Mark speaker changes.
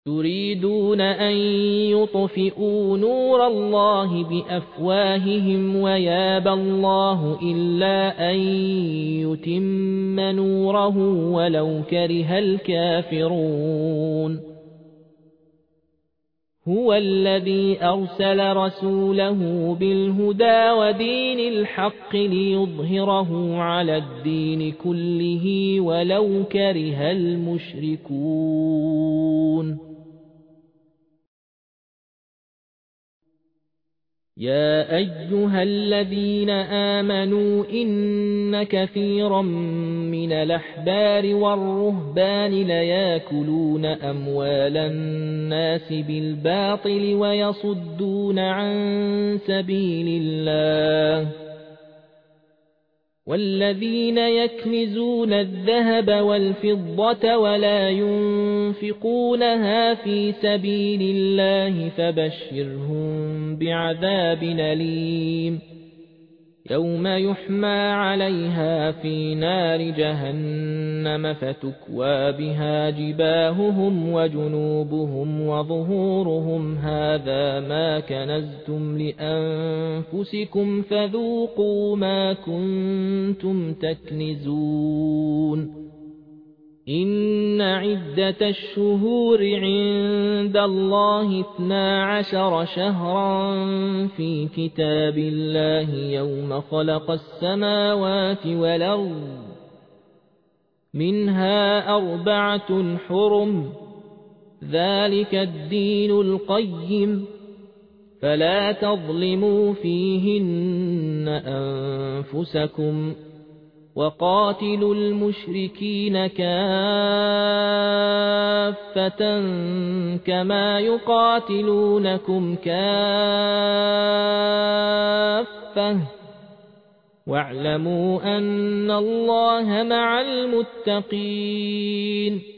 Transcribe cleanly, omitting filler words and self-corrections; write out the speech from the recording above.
Speaker 1: يريدون أن يطفئوا نور الله بأفواههم ويابى الله إلا أن يتم نوره ولو كره الكافرون هو الذي أرسل رسوله بالهدى ودين الحق ليظهره على الدين كله ولو كره المشركون يا أيها الذين آمنوا إن كثيرا من الأحبار والرهبان ليأكلون أموال الناس بالباطل ويصدون عن سبيل الله والذين يكنزون الذهب والفضة ولا ينفقونها في سبيل الله فبشرهم بعذاب أليم يوم يحمى عليها في نار جهنم فتكوى بها جباههم وجنوبهم وظهورهم هذا ما كنزتم لأنفسكم فذوقوا ما كنتم تكنزون إن عدة الشهور عند الله 12 شهرا في كتاب الله يوم خلق السماوات والأرض منها 4 حرم ذلك الدين القيم فلا تظلموا فيهن أنفسكم وقاتلوا المشركين كافة كما يقاتلونكم كافة واعلموا أن الله مع المتقين